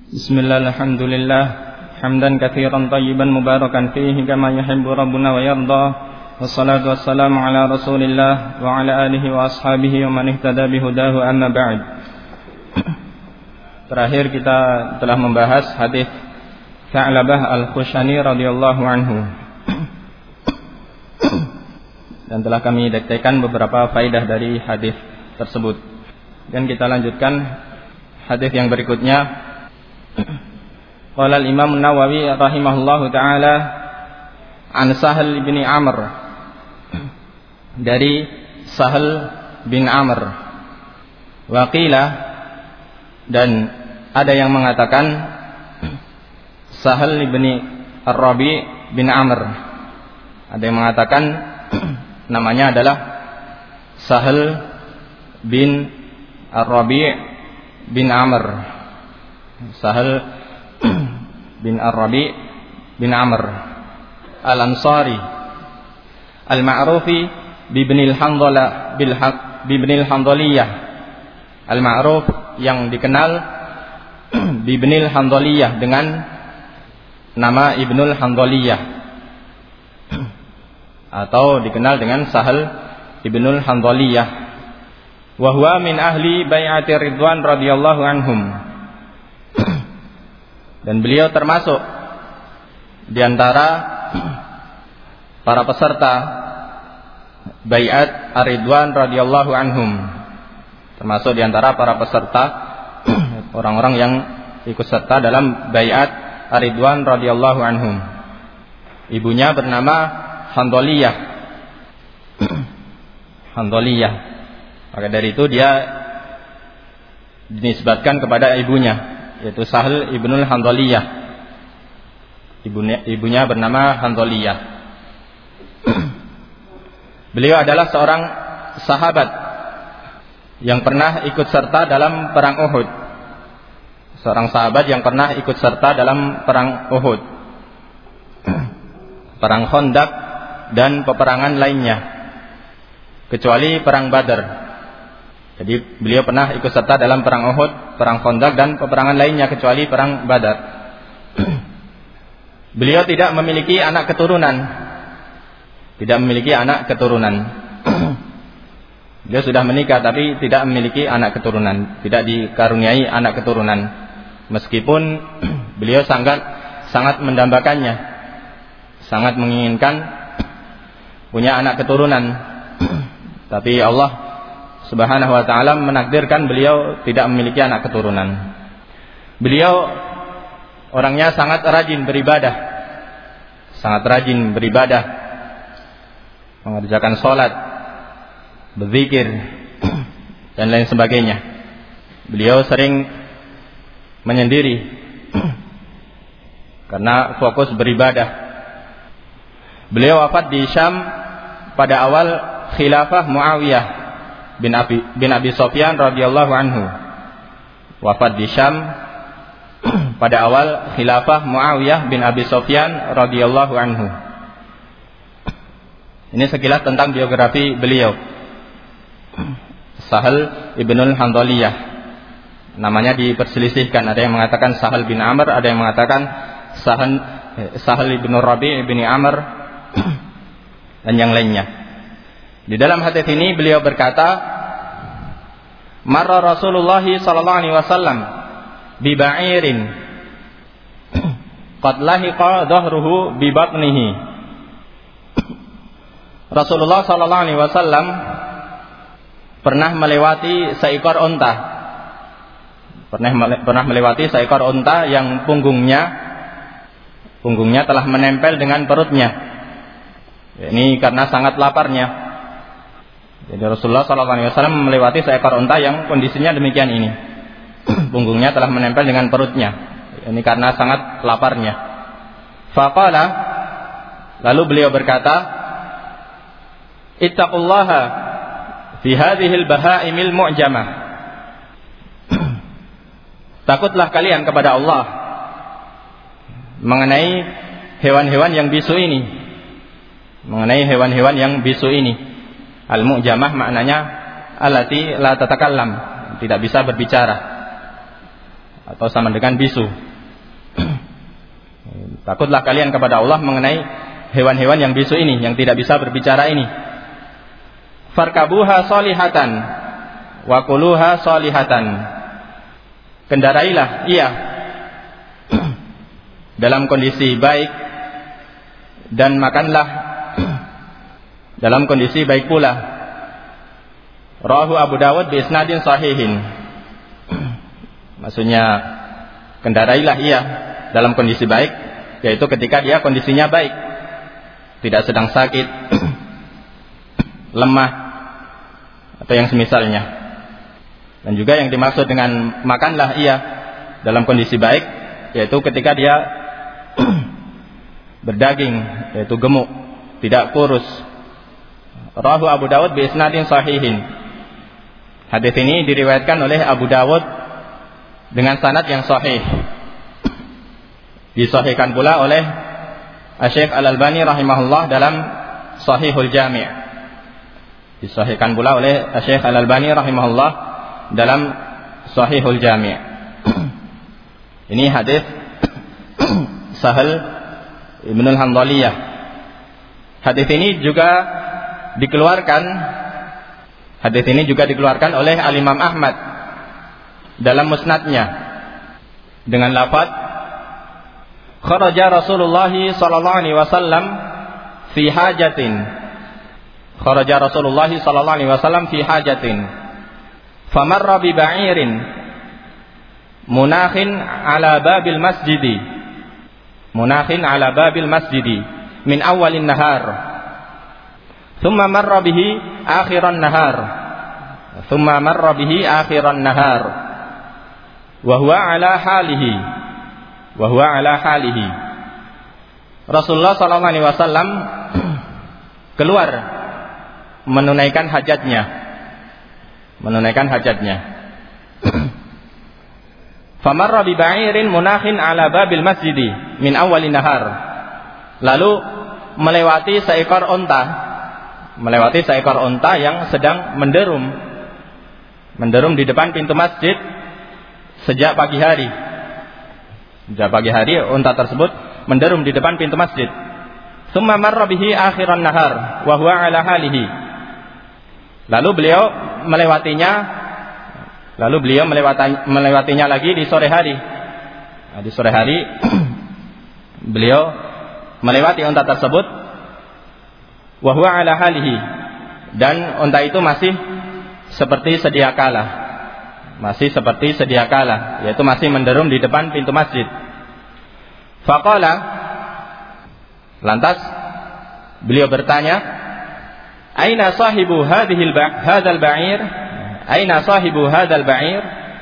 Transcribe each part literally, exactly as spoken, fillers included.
Bismillah, alhamdulillah, hamdan katsiran tayyiban mubarakan fihi kama yuhibbu rabbuna wa yarda. Wassalatu wassalamu ala Rasulillah wa ala alihi wa ashabihi wa man ihtada bihudahu, amma ba'd. Terakhir kita telah membahas hadis Tha'labah Al-Khushani radhiyallahu anhu. Dan telah kami dekatkan beberapa faidah dari hadis tersebut. Dan kita lanjutkan hadis yang berikutnya. Qala al-Imam An-Nawawi rahimahullahu taala an Sahal bin Amr, dari Sahal bin Amr. Wa qila, dan ada yang mengatakan Sahal bin Ar-Rabi bin Amr. Ada yang mengatakan namanya adalah Sahal bin Ar-Rabi bin Amr. Sahal bin Ar-Rabi bin Amr Al-Ansari Al-Ma'rufi bibnil Handala bil bibnil Handaliyah. Al-Ma'ruf yang dikenal bibnil Handaliyah, dengan nama Ibnul Handaliyah, atau dikenal dengan Sahal Ibnul Handaliyah. Wa huwa min ahli bai'ati Ridwan radhiyallahu anhum. Dan beliau termasuk di antara para peserta Bai'at Ar-Ridwan radhiyallahu anhum, termasuk di antara para peserta orang-orang yang ikut serta dalam Bai'at Ar-Ridwan radhiyallahu anhum. Ibunya bernama Handaliyah. Handaliyah. Maka dari itu dia dinisbatkan kepada ibunya, yaitu Sahal Ibnul Handaliyah. Ibunya, ibunya bernama Handaliyah. Beliau adalah seorang sahabat yang pernah ikut serta dalam perang Uhud. Seorang sahabat yang pernah ikut serta dalam perang Uhud, perang Khandaq dan peperangan lainnya, kecuali perang Badar. Jadi beliau pernah ikut serta dalam perang Uhud, perang Khandaq dan peperangan lainnya kecuali perang Badar. Beliau tidak memiliki anak keturunan. Tidak memiliki anak keturunan. Beliau sudah menikah tapi tidak memiliki anak keturunan, tidak dikaruniai anak keturunan. Meskipun beliau sangat sangat mendambakannya, sangat menginginkan punya anak keturunan. Tapi Allah Subhanahu wa ta'ala menakdirkan beliau tidak memiliki anak keturunan. Beliau orangnya sangat rajin beribadah, sangat rajin beribadah, mengerjakan sholat, berzikir, dan lain sebagainya. Beliau sering menyendiri karena fokus beribadah. Beliau wafat di Syam pada awal khilafah Muawiyah bin Abi bin Abi Sufyan radhiyallahu anhu. Wafat di Syam pada awal khilafah Muawiyah bin Abi Sufyan radhiyallahu anhu. Ini sekilas tentang biografi beliau, Sahal Ibnul Handaliyah. Namanya diperselisihkan, ada yang mengatakan Sahal bin Amr, ada yang mengatakan Sahal Sahal Ibnul Rabi' bin Amr dan yang lainnya. Di dalam hadis ini beliau berkata, marra Rasulullah sallallahu alaihi wasallam bi ba'irin qad lahiqa dhahruhu bi batnihi. Rasulullah sallallahu alaihi wasallam pernah melewati seekor unta. Pernah pernah melewati seekor unta yang punggungnya punggungnya telah menempel dengan perutnya. Ini karena sangat laparnya. Jadi Rasulullah sallallahu alaihi wasallam melewati seekor unta yang kondisinya demikian ini. Punggungnya telah menempel dengan perutnya. Ini karena sangat laparnya. Faqala, lalu beliau berkata, ittaqullaha fi hadhil bahaimil mu'jamah. Takutlah kalian kepada Allah mengenai hewan-hewan yang bisu ini. Mengenai hewan-hewan yang bisu ini. Al-mu'jamah maknanya allati la tatakallam, tidak bisa berbicara. atau sama dengan bisu. Takutlah kalian kepada Allah mengenai hewan-hewan yang bisu ini, yang tidak bisa berbicara ini. Farkabuha solihatan wa kuluha solihatan. Kendarailah ia dalam kondisi baik dan makanlah dalam kondisi baik pula. Rawahu Abu Dawud bi isnadin sahihin. Maksudnya kendarailah ia dalam kondisi baik, yaitu ketika dia kondisinya baik, tidak sedang sakit, lemah, atau yang semisalnya. Dan juga yang dimaksud dengan makanlah ia dalam kondisi baik, yaitu ketika dia berdaging, yaitu gemuk, tidak kurus. Rawahu Abu Dawud bi isnadin sahihin. Hadis ini diriwayatkan oleh Abu Dawud dengan sanad yang sahih. Disahihkan pula oleh Syekh Al-Albani rahimahullah dalam Sahihul Jami'. Disahihkan pula oleh Syekh Al-Albani rahimahullah dalam Sahihul Jami'. Ini hadis Sahal Ibn al-Handaliyah. Hadis ini juga dikeluarkan hadis ini juga dikeluarkan oleh Al-Imam Ahmad dalam musnadnya dengan lafaz kharaja Rasulullah sallallahu alaihi wasallam fi hajatin. Kharaja Rasulullah sallallahu alaihi wasallam fi hajatin. Famarra bi ba'irin munakhin ala babil masjidi. Munakhin ala babil masjidi min awalin nahar. Thumma marra bihi akhiran nahar. Thumma marra bihi akhiran nahar. Wa huwa ala halihi. Wa huwa ala halihi. Rasulullah sallallahu alaihi wasallam keluar menunaikan hajatnya. Menunaikan hajatnya. Famarra bi ba'irin munakhin ala babil masjidi min awwalin nahar. Lalu melewati seekor onta, melewati seekor onta yang sedang menderum, menderum di depan pintu masjid sejak pagi hari. Sejak pagi hari unta tersebut menderum di depan pintu masjid. Tsumma marra bihi akhiran nahar wa huwa ala halihi. Lalu beliau melewatinya lalu beliau melewati, melewatinya lagi di sore hari. Nah, di sore hari beliau melewati unta tersebut wa huwa ala halihi, dan unta itu masih seperti sedia kala. Masih seperti sedia kala, yaitu masih menderum di depan pintu masjid. Faqala, lantas beliau bertanya, aina sahibu hadhil hadzal ba'ir? Aina sahibu hadzal ba'ir?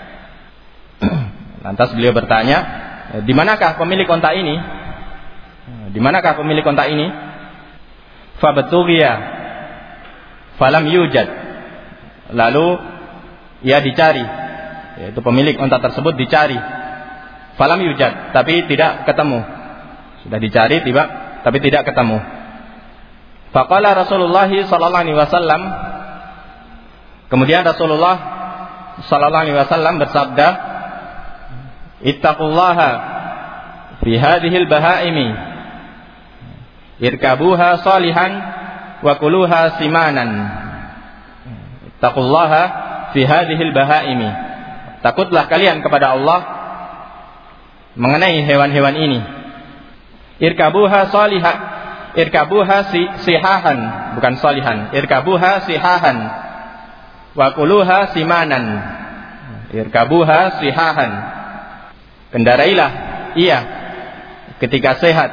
Lantas beliau bertanya, di manakah pemilik unta ini? Di manakah pemilik unta ini? Fabatughiya falam yujad. Lalu ia dicari, yaitu pemilik unta tersebut dicari. Falam yujad, tapi tidak ketemu. Sudah dicari tiba, tapi tidak ketemu. Faqala Rasulullah sallallahu alaihi wasallam, kemudian Rasulullah sallallahu alaihi wasallam bersabda, ittaqullaha fi hadhil bahaimi irkabuha salihan wa kuluha simanan. Ittaqullaha fi hadhil bahaimi. Takutlah kalian kepada Allah mengenai hewan-hewan ini. Irkabuha salihah, irkabuha si, sihahan, bukan salihan. Irkabuha sihahan wa kuluha simanan. Irkabuha sihahan. Kendarailah ia ketika sehat.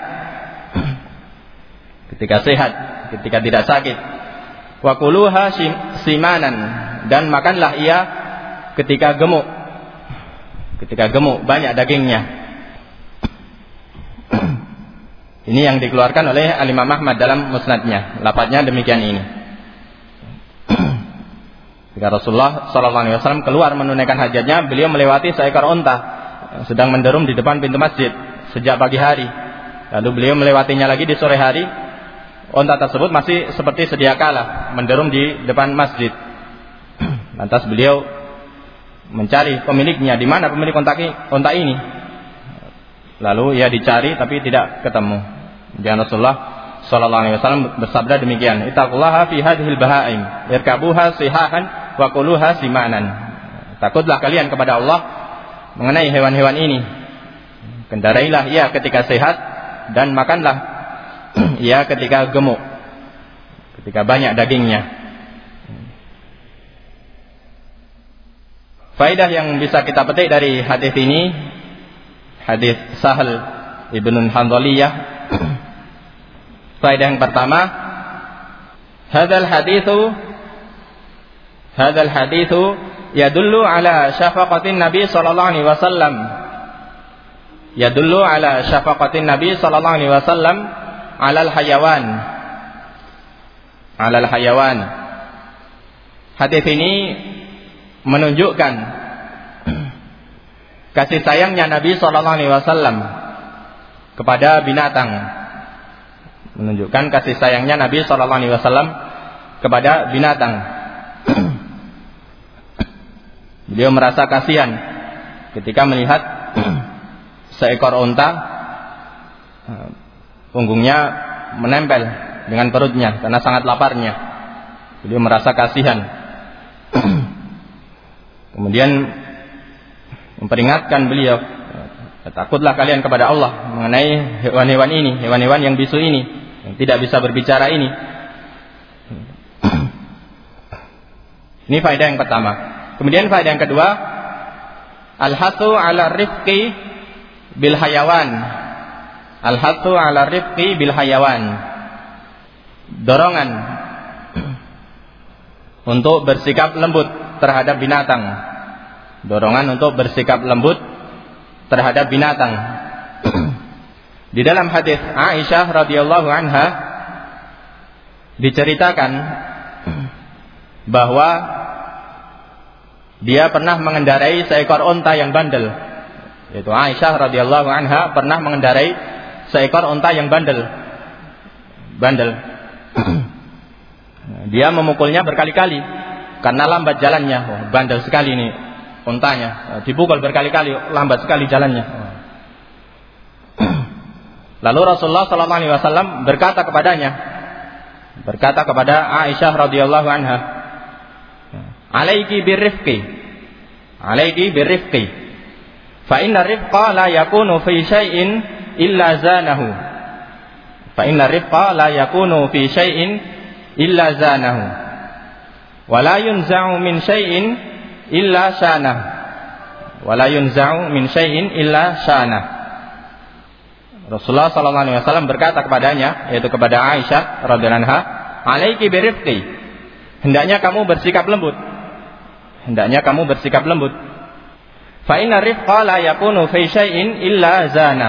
Ketika sehat, ketika tidak sakit. Wa kuluha simanan, dan makanlah ia ketika gemuk. Ketika gemuk, banyak dagingnya. Ini yang dikeluarkan oleh Al-Imam Ahmad dalam musnadnya. Lafadznya demikian ini. Ketika Rasulullah sallallahu alaihi wasallam keluar menunaikan hajatnya, beliau melewati seekor unta yang sedang menderum di depan pintu masjid sejak pagi hari. Lalu beliau melewatinya lagi di sore hari. Unta tersebut masih seperti sedia kala menderum di depan masjid. Lantas beliau mencari pemiliknya, di mana pemilik unta, unta ini. Lalu ia dicari tapi tidak ketemu. Dan Rasulullah sallallahu alaihi wasallam bersabda demikian, "Ittaqullaha fi hadhil bahaim, irkabuha sihahan wa kuluha simanan." Takutlah kalian kepada Allah mengenai hewan-hewan ini. Kendarailah ia ketika sehat dan makanlah ia ketika gemuk, ketika banyak dagingnya. Faedah yang bisa kita petik dari hadis ini, hadis Sahal ibn Hanzaliyah. Faedah yang pertama, hadzal haditsu hadzal haditsu yadullu ala syafaqatin Nabi sallallahu alaihi wasallam. Yadullu ala syafaqatin Nabi sallallahu alaihi wasallam alal hayawan. Alal hayawan. Hadis ini menunjukkan kasih sayangnya Nabi sallallahu alaihi wasallam kepada binatang. Menunjukkan kasih sayangnya Nabi sallallahu alaihi wasallam kepada binatang. Beliau merasa kasihan ketika melihat seekor unta punggungnya menempel dengan perutnya karena sangat laparnya. Beliau merasa kasihan. Kemudian memperingatkan beliau, takutlah kalian kepada Allah mengenai hewan-hewan ini, hewan-hewan yang bisu ini, yang tidak bisa berbicara ini. Ini faedah yang pertama. Kemudian faedah yang kedua, al-hathu ala rifqi bil hayawan. Al-hathu ala rifqi bil hayawan. Dorongan untuk bersikap lembut terhadap binatang. Dorongan untuk bersikap lembut terhadap binatang. Di dalam hadis Aisyah radhiyallahu anha diceritakan bahwa dia pernah mengendarai seekor unta yang bandel. Yaitu Aisyah radhiyallahu anha pernah mengendarai seekor unta yang bandel. Bandel. Dia memukulnya berkali-kali karena lambat jalannya. Oh, bandel sekali ini untanya. Dipukul berkali-kali, lambat sekali jalannya. Lalu Rasulullah sallallahu alaihi wasallam berkata kepadanya, berkata kepada Aisyah radhiyallahu anha, "Alaiki birrifqi. Alaiki birrifqi. Fa inna rifqa la yakunu fi syai'in illa zanahu. Fa inna rifqa la yakunu fi syai'in illa zanahu. Wa la yunza'u min syai'in illa syanahu. Wa la yunza'u min syai'in illa syanahu." Rasulullah sallallahu alaihi wasallam berkata kepadanya, yaitu kepada Aisyah radhiyallahu anha, "Alaiki birifqi." Hendaknya kamu bersikap lembut. Hendaknya kamu bersikap lembut. Fa inna rifqa la yakunu fi syai'in illa zana.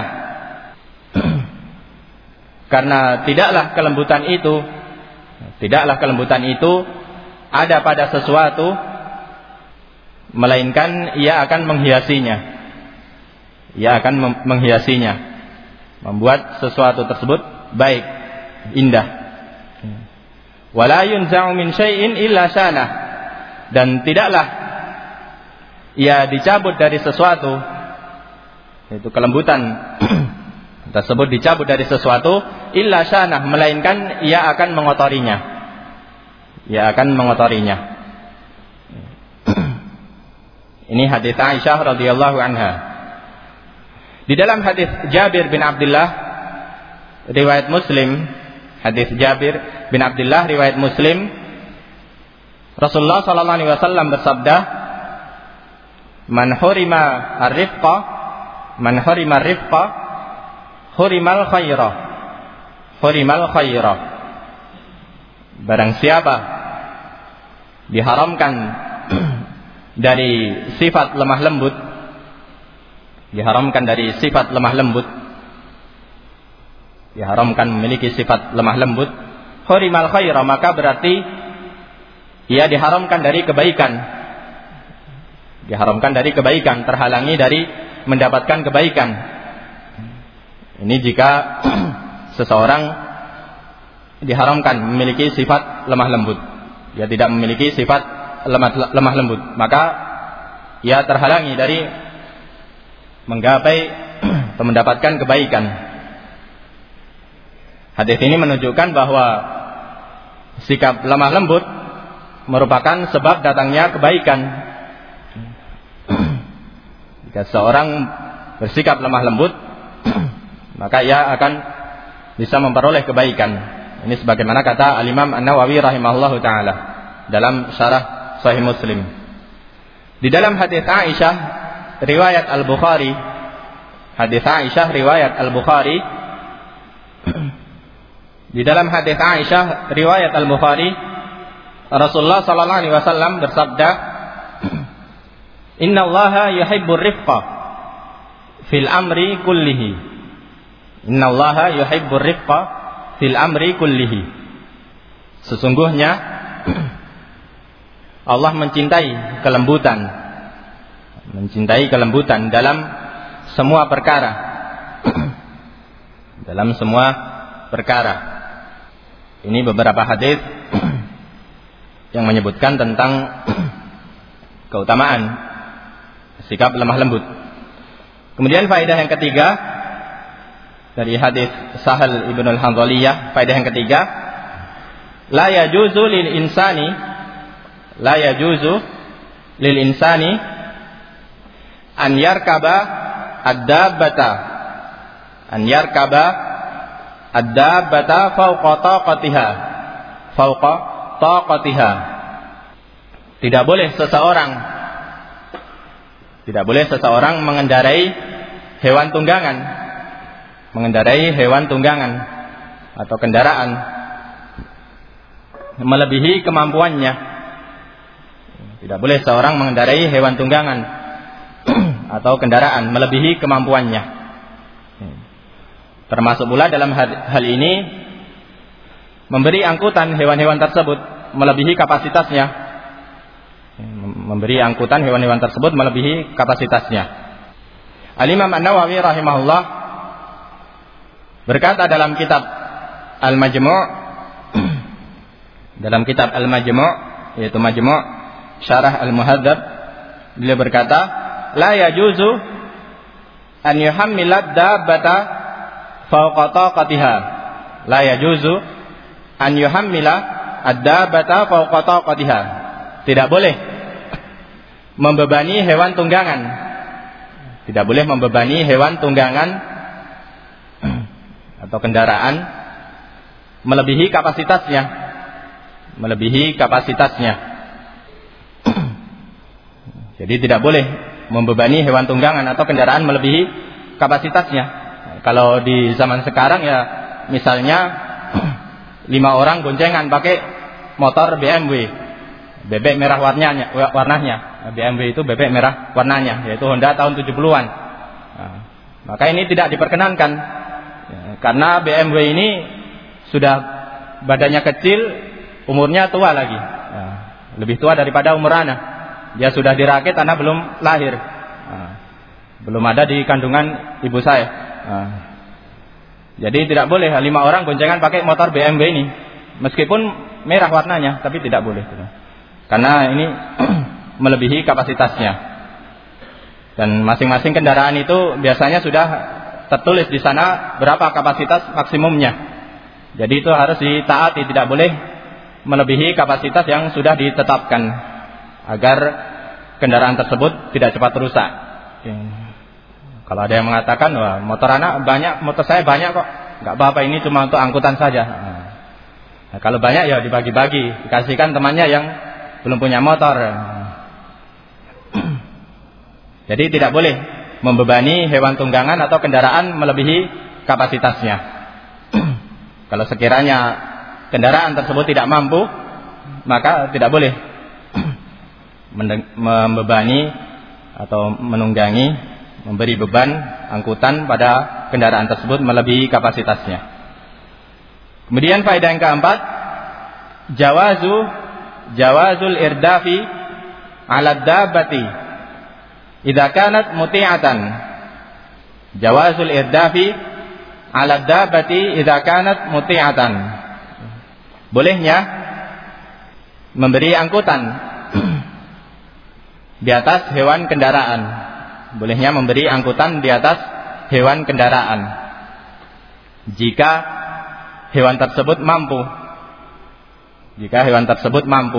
Karena tidaklah kelembutan itu, tidaklah kelembutan itu ada pada sesuatu melainkan ia akan menghiasinya. Ia akan menghiasinya. Membuat sesuatu tersebut baik, indah. Wala yunza'u min syai'in illa syanah. Dan tidaklah ia dicabut dari sesuatu, yaitu kelembutan tersebut dicabut dari sesuatu, illa syanah, melainkan ia akan mengotorinya. Ia akan mengotorinya. Ini hadits Aisyah radhiyallahu anha. Di dalam hadis Jabir bin Abdullah riwayat Muslim, hadis Jabir bin Abdullah riwayat Muslim, Rasulullah sallallahu alaihi wasallam bersabda, "Man hurima ar-rifqa, man hurima ar-rifqa, hurimal khaira, hurimal khaira." Barang siapa diharamkan dari sifat lemah lembut, diharamkan dari sifat lemah lembut, diharamkan memiliki sifat lemah lembut, hurimal khaira, maka berarti ia diharamkan dari kebaikan. Diharamkan dari kebaikan, terhalangi dari mendapatkan kebaikan. Ini jika seseorang diharamkan memiliki sifat lemah lembut, dia tidak memiliki sifat lemah, lemah lembut, maka ia terhalangi dari menggapai atau mendapatkan kebaikan. Hadis ini menunjukkan bahwa sikap lemah lembut merupakan sebab datangnya kebaikan. Jika seorang bersikap lemah lembut, maka ia akan bisa memperoleh kebaikan. Ini sebagaimana kata Al-Imam An-Nawawi rahimahullahu taala dalam syarah Sahih Muslim. Di dalam hadis Aisyah riwayat Al-Bukhari, hadis Aisyah riwayat Al-Bukhari, di dalam hadis Aisyah riwayat Al-Bukhari, Rasulullah sallallahu alaihi wasallam bersabda, "Inna Allaha yuhibbur rifqa fil amri kullihi." Inna Allaha yuhibbur rifqa fil amri kullihi. Sesungguhnya Allah mencintai kelembutan, mencintai kelembutan dalam semua perkara, dalam semua perkara. Ini beberapa hadis yang menyebutkan tentang keutamaan sikap lemah lembut. Kemudian faedah yang ketiga dari hadis Sahal ibn al-Hanzaliyah, faedah yang ketiga, la yajuzu lil insani la yajuzu lil insani an yarkaba ad-dabbata an yarkaba ad-dabbata fawqa taqatiha fawqa taqatiha. Tidak boleh seseorang tidak boleh seseorang mengendarai hewan tunggangan mengendarai hewan tunggangan atau kendaraan melebihi kemampuannya. Tidak boleh seorang mengendarai hewan tunggangan atau kendaraan melebihi kemampuannya. Termasuk pula dalam hal ini memberi angkutan hewan-hewan tersebut melebihi kapasitasnya. Memberi angkutan hewan-hewan tersebut melebihi kapasitasnya. Al-Imam An-Nawawi rahimahullah berkata dalam kitab Al-Majmu' dalam kitab Al-Majmu' yaitu Majmu' Syarah Al-Muhadzab, beliau berkata, la yajuzu an yuhammilad dabbata fawqa taqatiha. La yajuzu an yuhammila ad-dabbata fawqa taqatiha. Tidak boleh membebani hewan tunggangan. Tidak boleh membebani hewan tunggangan atau kendaraan melebihi kapasitasnya, melebihi kapasitasnya. Jadi tidak boleh membebani hewan tunggangan atau kendaraan melebihi kapasitasnya. Kalau di zaman sekarang ya misalnya lima orang goncengan pakai motor B M W, bebek merah warnanya, warnanya. B M W itu bebek merah warnanya, yaitu Honda tahun tujuh puluhan. Nah, maka ini tidak diperkenankan. Karena B M W ini sudah badannya kecil, umurnya tua lagi, nah, lebih tua daripada umur anak. Dia sudah dirakit, anak belum lahir, nah, belum ada di kandungan ibu saya. Nah, jadi tidak boleh lima orang goncengan pakai motor B M W ini, meskipun merah warnanya, tapi tidak boleh, karena ini melebihi kapasitasnya. Dan masing-masing kendaraan itu biasanya sudah tertulis di sana berapa kapasitas maksimumnya. Jadi itu harus ditaati, tidak boleh melebihi kapasitas yang sudah ditetapkan agar kendaraan tersebut tidak cepat rusak. Oke. Kalau ada yang mengatakan, wah motor anak banyak, motor saya banyak kok, nggak apa-apa, ini cuma untuk angkutan saja. Nah, kalau banyak ya dibagi-bagi, dikasihkan temannya yang belum punya motor. Jadi tidak boleh membebani hewan tunggangan atau kendaraan melebihi kapasitasnya. Kalau sekiranya kendaraan tersebut tidak mampu, maka tidak boleh membebani atau menunggangi, memberi beban angkutan pada kendaraan tersebut melebihi kapasitasnya. Kemudian faedah yang keempat, jawazu jawazul irdafi ala dabbati idza kanat muti'atan. Jawazul irdafi ala dabbati idza kanat muti'atan. Bolehnya memberi angkutan di atas hewan kendaraan. Bolehnya memberi angkutan di atas hewan kendaraan jika hewan tersebut mampu. Jika hewan tersebut mampu.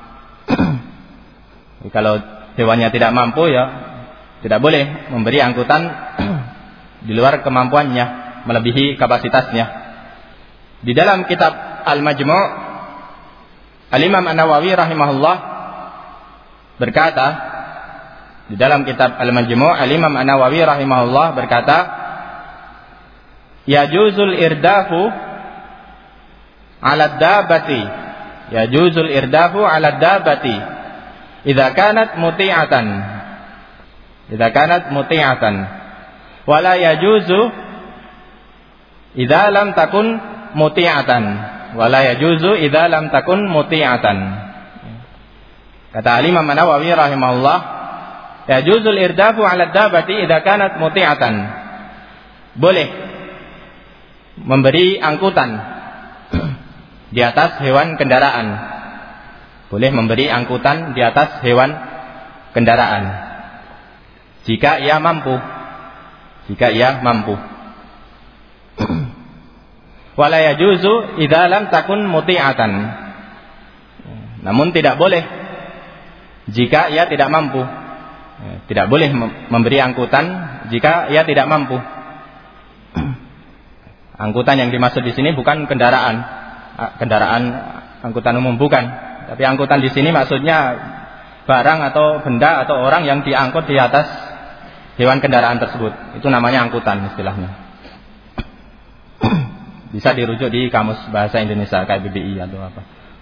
Kalau hewannya tidak mampu, ya tidak boleh memberi angkutan di luar kemampuannya, melebihi kapasitasnya. Di dalam kitab Al-Majmu', Al-Imam An-Nawawi rahimahullah berkata, di dalam kitab Al-Majmu', Al-Imam An-Nawawi rahimahullah berkata, yajuzul irdafu 'ala ad-dabbati, yajuzul irdafu 'ala ad-dabbati idza kanat muti'atan, idza kanat muti'atan, wala yajuzu idza lam takun muti'atan, wala yajuzu idza lam takun muti'atan. Kata Al-Imam An-Nawawi rahimahullah, yajuzul irdafu 'ala ad-dabbati idza kanat muti'atan. Boleh memberi angkutan di atas hewan kendaraan. Boleh memberi angkutan di atas hewan kendaraan jika ia mampu. Jika ia mampu. Wala yajuzu idza lam takun muti'atan. Namun tidak boleh jika ia tidak mampu. Tidak boleh memberi angkutan jika ia tidak mampu. Angkutan yang dimaksud di sini bukan kendaraan, kendaraan angkutan umum bukan. Tapi angkutan di sini maksudnya barang atau benda atau orang yang diangkut di atas hewan kendaraan tersebut. Itu namanya angkutan istilahnya. Bisa dirujuk di kamus bahasa Indonesia kayak B B I atau apa.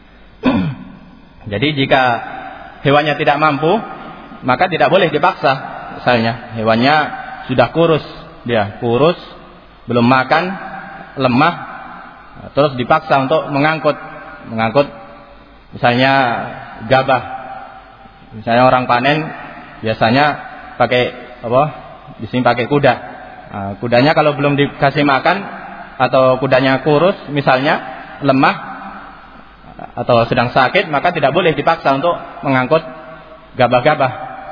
Jadi jika hewannya tidak mampu, maka tidak boleh dipaksa. Misalnya hewannya sudah kurus, dia kurus, belum makan, lemah, terus dipaksa untuk mengangkut, mengangkut misalnya gabah. Misalnya orang panen biasanya pakai apa? Di sini pakai kuda. Nah, kudanya kalau belum dikasih makan atau kudanya kurus, misalnya lemah atau sedang sakit, maka tidak boleh dipaksa untuk mengangkut gabah-gabah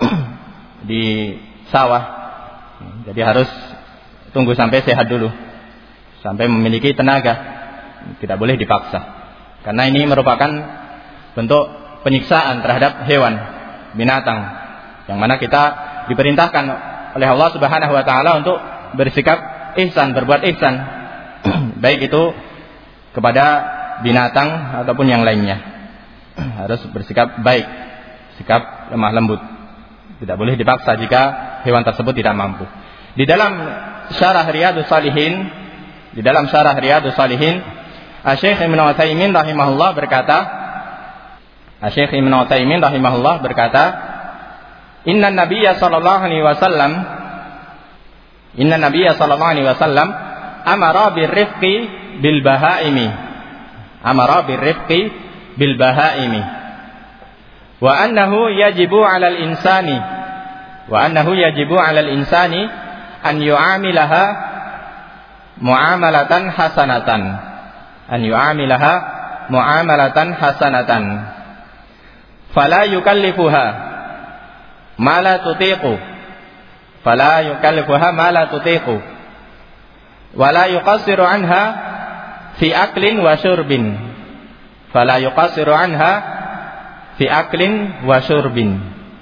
di sawah. Jadi harus tunggu sampai sehat dulu, sampai memiliki tenaga. Tidak boleh dipaksa, karena ini merupakan bentuk penyiksaan terhadap hewan, binatang, yang mana kita diperintahkan oleh Allah Subhanahu wa taala untuk bersikap ihsan, berbuat ihsan, baik itu kepada binatang ataupun yang lainnya. Harus bersikap baik, sikap lemah lembut. Tidak boleh dipaksa jika hewan tersebut tidak mampu. Di dalam syarah Riyadhus Shalihin, di dalam syarah Riyadhus Shalihin, Syekh Ibnu Utsaimin rahimahullah berkata, Syekh Ibnu Utsaimin rahimahullah berkata, Inna Nabiyya sallallahu alaihi wasallam Inna Nabiyya sallallahu alaihi wasallam amara birrifqi bil bahaimi. Amara birrifqi bil bahaimi. Wa annahu yajibu 'alal insani wa annahu yajibu 'alal insani an yu'amilaha mu'amalatan hasanatan. An yu'amilaha mu'amalatan hasanatan. Fala yukallifuha ma la tutiqu fala yukallifuha ma la tutiqu wa la yuqassiru anha fi aklin wa syurbin fala yuqassiru anha fi aklin wa syurbin.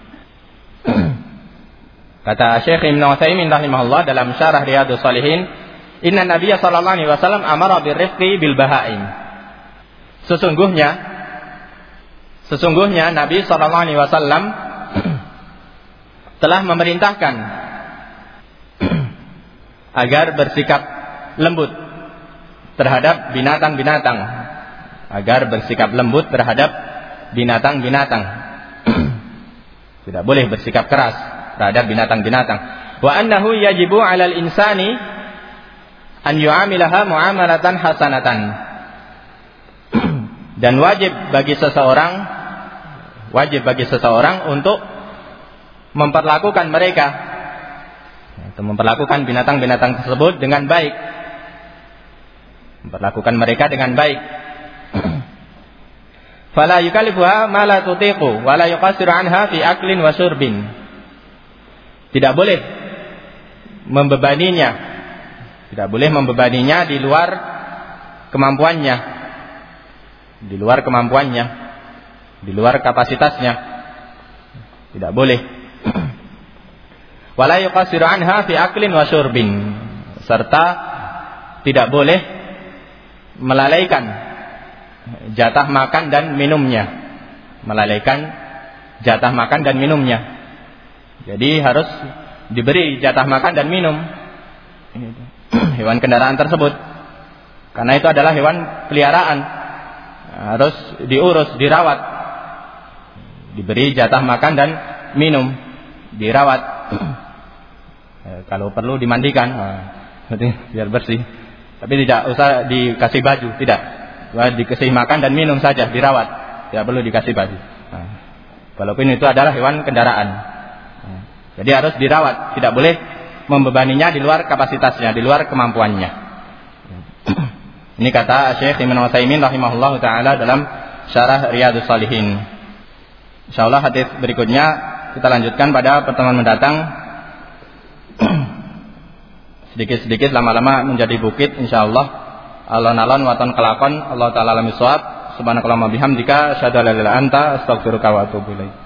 Kata Syekh Ibnu Utsaimin rahimahullah dalam syarah Riyadhus Shalihin, Inna Nabiyya sallallahu alaihi wasallam amara birrifqi bil bahaim. Sesungguhnya Sesungguhnya Nabi sallallahu alaihi wasallam telah memerintahkan agar bersikap lembut terhadap binatang-binatang, agar bersikap lembut terhadap binatang-binatang. Tidak boleh bersikap keras terhadap binatang-binatang. Wa annahu yajibu 'alal insani an yu'amilaha mu'amalatan hasanatan. Dan wajib bagi seseorang wajib bagi seseorang untuk memperlakukan mereka, untuk memperlakukan binatang-binatang tersebut dengan baik, memperlakukan mereka dengan baik. Fala yukallifuha ma la tutiqu wa la yuqassiru anha fi aklin wa syurbin. Tidak boleh membebaninya. Tidak boleh membebaninya di luar kemampuannya. Di luar kemampuannya. Di luar kapasitasnya. Tidak boleh. Wa la yuqassiru anha fi aklin wa syurbin. Serta tidak boleh melalaikan jatah makan dan minumnya. Melalaikan jatah makan dan minumnya. Jadi harus diberi jatah makan dan minum hewan kendaraan tersebut. Karena itu adalah hewan peliharaan. Harus diurus, dirawat. Diberi jatah makan dan minum. Dirawat. Kalau perlu dimandikan. Biar bersih. Tapi tidak usah dikasih baju. Tidak. Dikasih makan dan minum saja, dirawat, tidak perlu dikasih baju. Nah, walaupun itu adalah hewan kendaraan, nah, jadi harus dirawat, tidak boleh membebaninya di luar kapasitasnya, di luar kemampuannya. Ini kata Syekh Ibnu Utsaimin rahimahullahu taala dalam Syarah Riyadhus Shalihin. Insyaallah hadis berikutnya kita lanjutkan pada pertemuan mendatang. Sedikit-sedikit lama-lama menjadi bukit insyaallah. Alon-alon waton kelakon Allah taala alam bisawab. Subhanakallahumma bihamdika asyhadu an la ilaha illa anta astaghfiruka wa atubu ilaik.